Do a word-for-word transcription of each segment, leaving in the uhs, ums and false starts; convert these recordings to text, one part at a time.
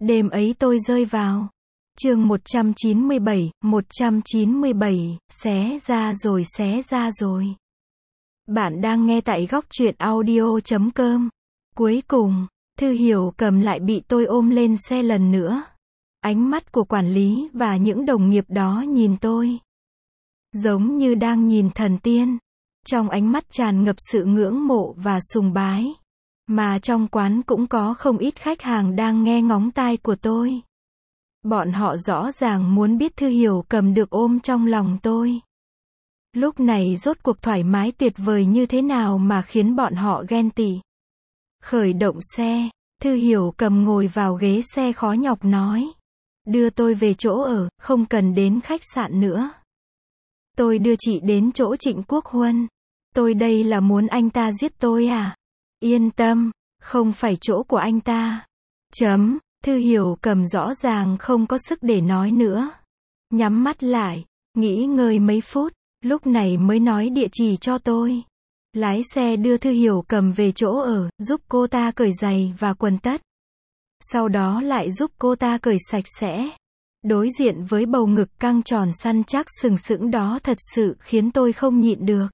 Đêm ấy tôi rơi vào. Chương một trăm chín mươi bảy, một trăm chín mươi bảy, xé ra rồi xé ra rồi. Bạn đang nghe tại góc truyện audio chấm com. Cuối cùng, Thư Hiểu Cầm lại bị tôi ôm lên xe lần nữa. Ánh mắt của quản lý và những đồng nghiệp đó nhìn tôi, giống như đang nhìn thần tiên. Trong ánh mắt tràn ngập sự ngưỡng mộ và sùng bái. Mà trong quán cũng có không ít khách hàng đang nghe ngóng tai của tôi. Bọn họ rõ ràng muốn biết Thư Hiểu Cầm được ôm trong lòng tôi. Lúc này rốt cuộc thoải mái tuyệt vời như thế nào mà khiến bọn họ ghen tị. Khởi động xe, Thư Hiểu Cầm ngồi vào ghế xe khó nhọc nói. Đưa tôi về chỗ ở, không cần đến khách sạn nữa. Tôi đưa chị đến chỗ Trịnh Quốc Huân. Tôi đây là muốn anh ta giết tôi à? Yên tâm, không phải chỗ của anh ta. Chấm, Thư Hiểu Cầm rõ ràng không có sức để nói nữa. Nhắm mắt lại, nghĩ ngơi mấy phút, lúc này mới nói địa chỉ cho tôi. Lái xe đưa Thư Hiểu Cầm về chỗ ở, giúp cô ta cởi giày và quần tất. Sau đó lại giúp cô ta cởi sạch sẽ. Đối diện với bầu ngực căng tròn săn chắc sừng sững đó thật sự khiến tôi không nhịn được.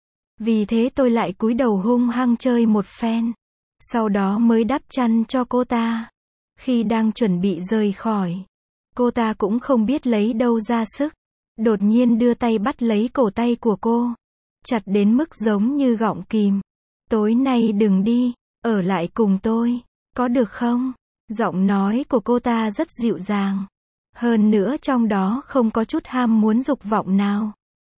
Vì thế tôi lại cúi đầu hung hăng chơi một phen. Sau đó mới đắp chăn cho cô ta. Khi đang chuẩn bị rời khỏi, cô ta cũng không biết lấy đâu ra sức. Đột nhiên đưa tay bắt lấy cổ tay của cô. Chặt đến mức giống như gọng kìm. Tối nay đừng đi, ở lại cùng tôi, có được không? Giọng nói của cô ta rất dịu dàng. Hơn nữa trong đó không có chút ham muốn dục vọng nào.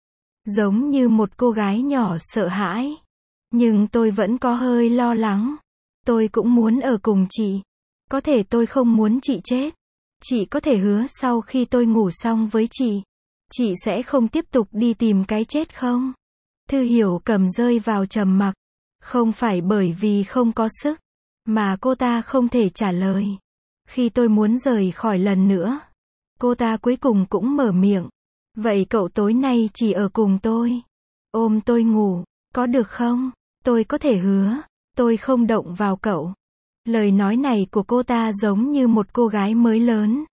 Giống như một cô gái nhỏ sợ hãi. Nhưng tôi vẫn có hơi lo lắng. Tôi cũng muốn ở cùng chị. Có thể tôi không muốn chị chết. Chị có thể hứa sau khi tôi ngủ xong với chị, chị sẽ không tiếp tục đi tìm cái chết không? Thư Hiểu Cầm rơi vào trầm mặc. Không phải bởi vì không có sức, mà cô ta không thể trả lời. Khi tôi muốn rời khỏi lần nữa, cô ta cuối cùng cũng mở miệng. Vậy cậu tối nay chỉ ở cùng tôi, ôm tôi ngủ, có được không? Tôi có thể hứa, tôi không động vào cậu. Lời nói này của cô ta giống như một cô gái mới lớn.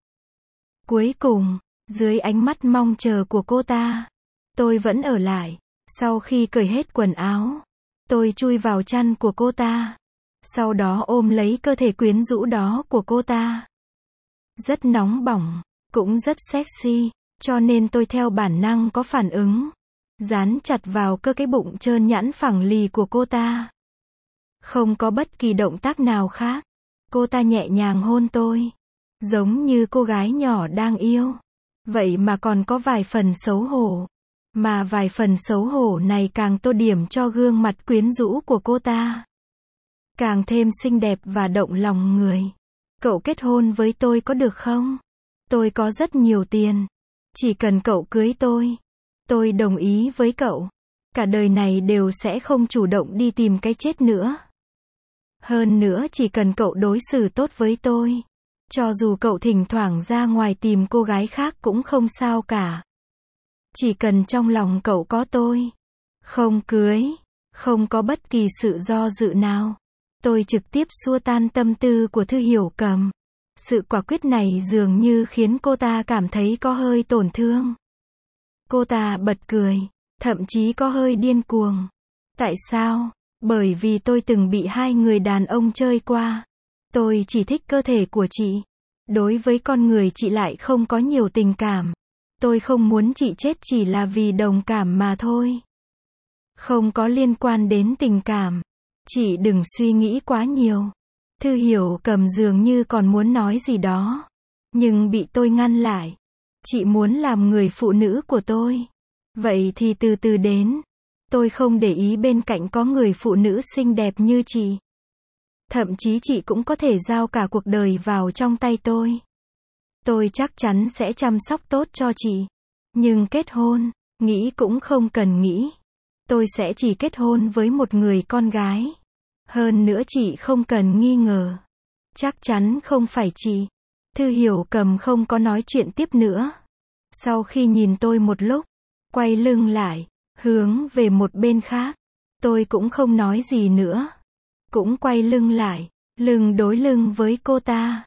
Cuối cùng, dưới ánh mắt mong chờ của cô ta, tôi vẫn ở lại. Sau khi cởi hết quần áo, tôi chui vào chăn của cô ta. Sau đó ôm lấy cơ thể quyến rũ đó của cô ta. Rất nóng bỏng, cũng rất sexy, cho nên tôi theo bản năng có phản ứng. Dán chặt vào cơ cái bụng trơn nhẵn phẳng lì của cô ta. Không có bất kỳ động tác nào khác. Cô ta nhẹ nhàng hôn tôi. Giống như cô gái nhỏ đang yêu. Vậy mà còn có vài phần xấu hổ. Mà vài phần xấu hổ này càng tô điểm cho gương mặt quyến rũ của cô ta. Càng thêm xinh đẹp và động lòng người. Cậu kết hôn với tôi có được không? Tôi có rất nhiều tiền. Chỉ cần cậu cưới tôi, tôi đồng ý với cậu. Cả đời này đều sẽ không chủ động đi tìm cái chết nữa. Hơn nữa chỉ cần cậu đối xử tốt với tôi. Cho dù cậu thỉnh thoảng ra ngoài tìm cô gái khác cũng không sao cả. Chỉ cần trong lòng cậu có tôi. Không cưới, không có bất kỳ sự do dự nào. Tôi trực tiếp xua tan tâm tư của Thư Hiểu Cầm. Sự quả quyết này dường như khiến cô ta cảm thấy có hơi tổn thương. Cô ta bật cười, thậm chí có hơi điên cuồng. Tại sao? Bởi vì tôi từng bị hai người đàn ông chơi qua. Tôi chỉ thích cơ thể của chị. Đối với con người chị lại không có nhiều tình cảm. Tôi không muốn chị chết chỉ là vì đồng cảm mà thôi. Không có liên quan đến tình cảm. Chị đừng suy nghĩ quá nhiều. Thư Hiểu Cầm dường như còn muốn nói gì đó. Nhưng bị tôi ngăn lại. Chị muốn làm người phụ nữ của tôi. Vậy thì từ từ đến. Tôi không để ý bên cạnh có người phụ nữ xinh đẹp như chị. Thậm chí chị cũng có thể giao cả cuộc đời vào trong tay tôi. Tôi chắc chắn sẽ chăm sóc tốt cho chị. Nhưng kết hôn, nghĩ cũng không cần nghĩ. Tôi sẽ chỉ kết hôn với một người con gái. Hơn nữa chị không cần nghi ngờ. Chắc chắn không phải chị. Thư Hiểu Cầm không có nói chuyện tiếp nữa. Sau khi nhìn tôi một lúc, quay lưng lại, hướng về một bên khác. Tôi cũng không nói gì nữa. Cũng quay lưng lại, lưng đối lưng với cô ta.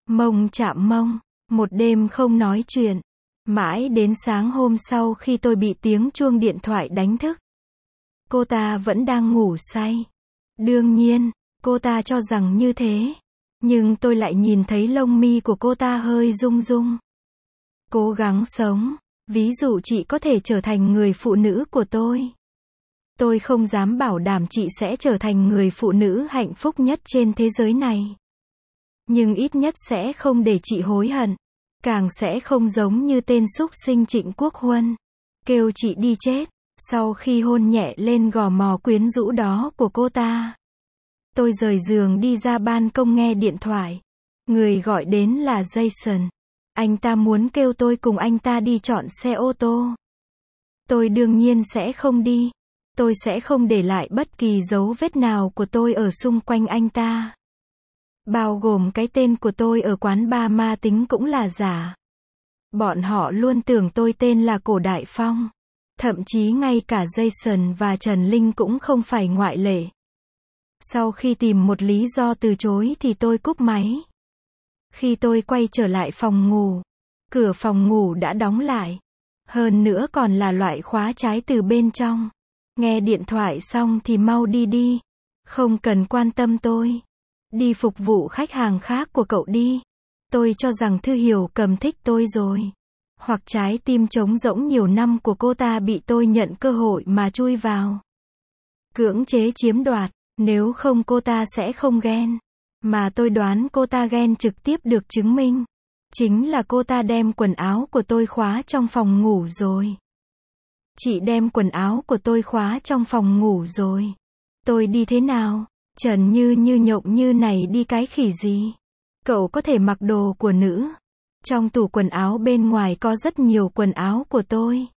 Mông chạm mông, một đêm không nói chuyện. Mãi đến sáng hôm sau khi tôi bị tiếng chuông điện thoại đánh thức. Cô ta vẫn đang ngủ say. Đương nhiên, cô ta cho rằng như thế. Nhưng tôi lại nhìn thấy lông mi của cô ta hơi rung rung. Cố gắng sống. Ví dụ chị có thể trở thành người phụ nữ của tôi. Tôi không dám bảo đảm chị sẽ trở thành người phụ nữ hạnh phúc nhất trên thế giới này. Nhưng ít nhất sẽ không để chị hối hận. Càng sẽ không giống như tên súc sinh Trịnh Quốc Huân. Kêu chị đi chết. Sau khi hôn nhẹ lên gò mò quyến rũ đó của cô ta. Tôi rời giường đi ra ban công nghe điện thoại. Người gọi đến là Jason. Anh ta muốn kêu tôi cùng anh ta đi chọn xe ô tô. Tôi đương nhiên sẽ không đi. Tôi sẽ không để lại bất kỳ dấu vết nào của tôi ở xung quanh anh ta. Bao gồm cái tên của tôi ở quán bar ma tính cũng là giả. Bọn họ luôn tưởng tôi tên là Cổ Đại Phong. Thậm chí ngay cả Jason và Trần Linh cũng không phải ngoại lệ. Sau khi tìm một lý do từ chối thì tôi cúp máy. Khi tôi quay trở lại phòng ngủ, cửa phòng ngủ đã đóng lại. Hơn nữa còn là loại khóa trái từ bên trong. Nghe điện thoại xong thì mau đi đi. Không cần quan tâm tôi. Đi phục vụ khách hàng khác của cậu đi. Tôi cho rằng Thư Hiểu Cầm thích tôi rồi. Hoặc trái tim trống rỗng nhiều năm của cô ta bị tôi nhận cơ hội mà chui vào. Cưỡng chế chiếm đoạt. Nếu không cô ta sẽ không ghen. Mà tôi đoán cô ta ghen trực tiếp được chứng minh. Chính là cô ta đem quần áo của tôi khóa trong phòng ngủ rồi. Chị đem quần áo của tôi khóa trong phòng ngủ rồi. Tôi đi thế nào? Trần như như nhộng như này đi cái khỉ gì? Cậu có thể mặc đồ của nữ. Trong tủ quần áo bên ngoài có rất nhiều quần áo của tôi.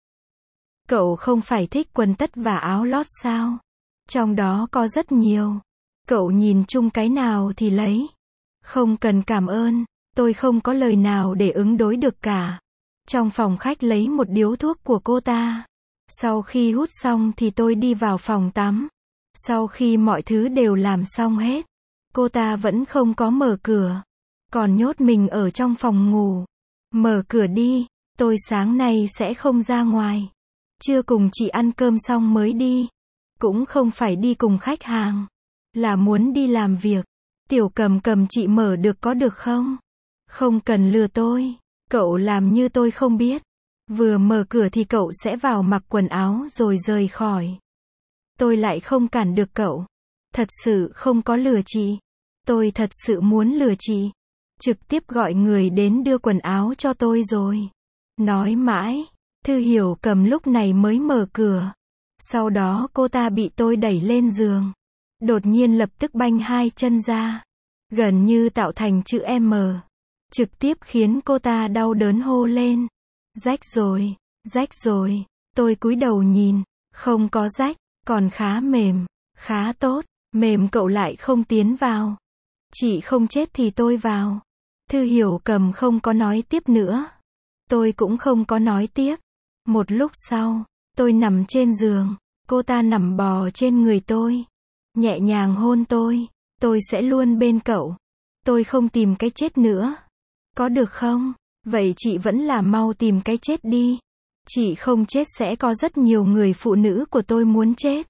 Cậu không phải thích quần tất và áo lót sao? Trong đó có rất nhiều. Cậu nhìn chung cái nào thì lấy. Không cần cảm ơn. Tôi không có lời nào để ứng đối được cả. Trong phòng khách lấy một điếu thuốc của cô ta. Sau khi hút xong thì tôi đi vào phòng tắm. Sau khi mọi thứ đều làm xong hết, cô ta vẫn không có mở cửa. Còn nhốt mình ở trong phòng ngủ. Mở cửa đi, tôi sáng nay sẽ không ra ngoài. Chưa cùng chị ăn cơm xong mới đi. Cũng không phải đi cùng khách hàng. Là muốn đi làm việc. Tiểu Cầm Cầm chị mở được có được không? Không cần lừa tôi. Cậu làm như tôi không biết. Vừa mở cửa thì cậu sẽ vào mặc quần áo rồi rời khỏi. Tôi lại không cản được cậu. Thật sự không có lừa chị. Tôi thật sự muốn lừa chị. Trực tiếp gọi người đến đưa quần áo cho tôi rồi. Nói mãi. Thư Hiểu Cầm lúc này mới mở cửa. Sau đó cô ta bị tôi đẩy lên giường. Đột nhiên lập tức banh hai chân ra. Gần như tạo thành chữ M. Trực tiếp khiến cô ta đau đớn hô lên. Rách rồi, rách rồi. Tôi cúi đầu nhìn. Không có rách, còn khá mềm. Khá tốt. Mềm cậu lại không tiến vào. Chị không chết thì tôi vào. Thư Hiểu Cầm không có nói tiếp nữa. Tôi cũng không có nói tiếp. Một lúc sau, tôi nằm trên giường. Cô ta nằm bò trên người tôi. Nhẹ nhàng hôn tôi. Tôi sẽ luôn bên cậu. Tôi không tìm cái chết nữa. Có được không? Vậy chị vẫn là mau tìm cái chết đi. Chị không chết sẽ có rất nhiều người phụ nữ của tôi muốn chết.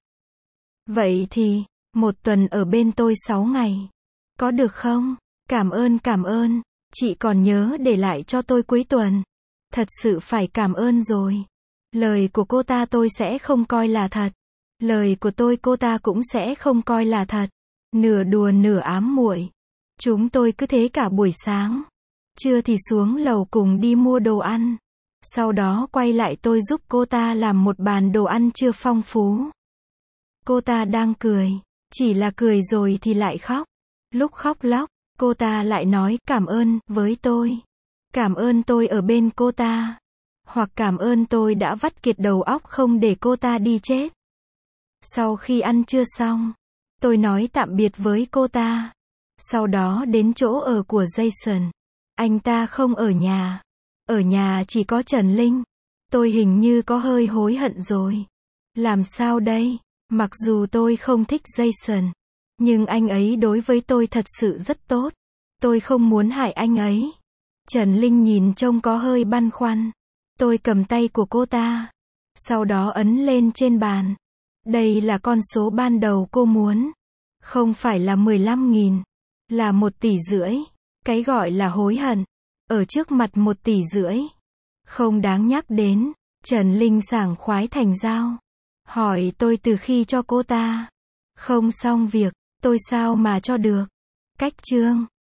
Vậy thì, một tuần ở bên tôi sáu ngày. Có được không? Cảm ơn cảm ơn. Chị còn nhớ để lại cho tôi cuối tuần. Thật sự phải cảm ơn rồi. Lời của cô ta tôi sẽ không coi là thật. Lời của tôi cô ta cũng sẽ không coi là thật. Nửa đùa nửa ám muội. Chúng tôi cứ thế cả buổi sáng. Trưa thì xuống lầu cùng đi mua đồ ăn. Sau đó quay lại tôi giúp cô ta làm một bàn đồ ăn chưa phong phú. Cô ta đang cười. Chỉ là cười rồi thì lại khóc. Lúc khóc lóc, cô ta lại nói cảm ơn với tôi. Cảm ơn tôi ở bên cô ta. Hoặc cảm ơn tôi đã vắt kiệt đầu óc không để cô ta đi chết. Sau khi ăn trưa xong, tôi nói tạm biệt với cô ta. Sau đó đến chỗ ở của Jason. Anh ta không ở nhà. Ở nhà chỉ có Trần Linh. Tôi hình như có hơi hối hận rồi. Làm sao đây? Mặc dù tôi không thích Jason, nhưng anh ấy đối với tôi thật sự rất tốt. Tôi không muốn hại anh ấy. Trần Linh nhìn trông có hơi băn khoăn. Tôi cầm tay của cô ta. Sau đó ấn lên trên bàn. Đây là con số ban đầu cô muốn. Không phải là mười lăm nghìn. Là một tỷ rưỡi. Cái gọi là hối hận. Ở trước mặt một tỷ rưỡi. Không đáng nhắc đến. Trần Linh sảng khoái thành dao. Hỏi tôi từ khi cho cô ta. Không xong việc. Tôi sao mà cho được. Cách chương.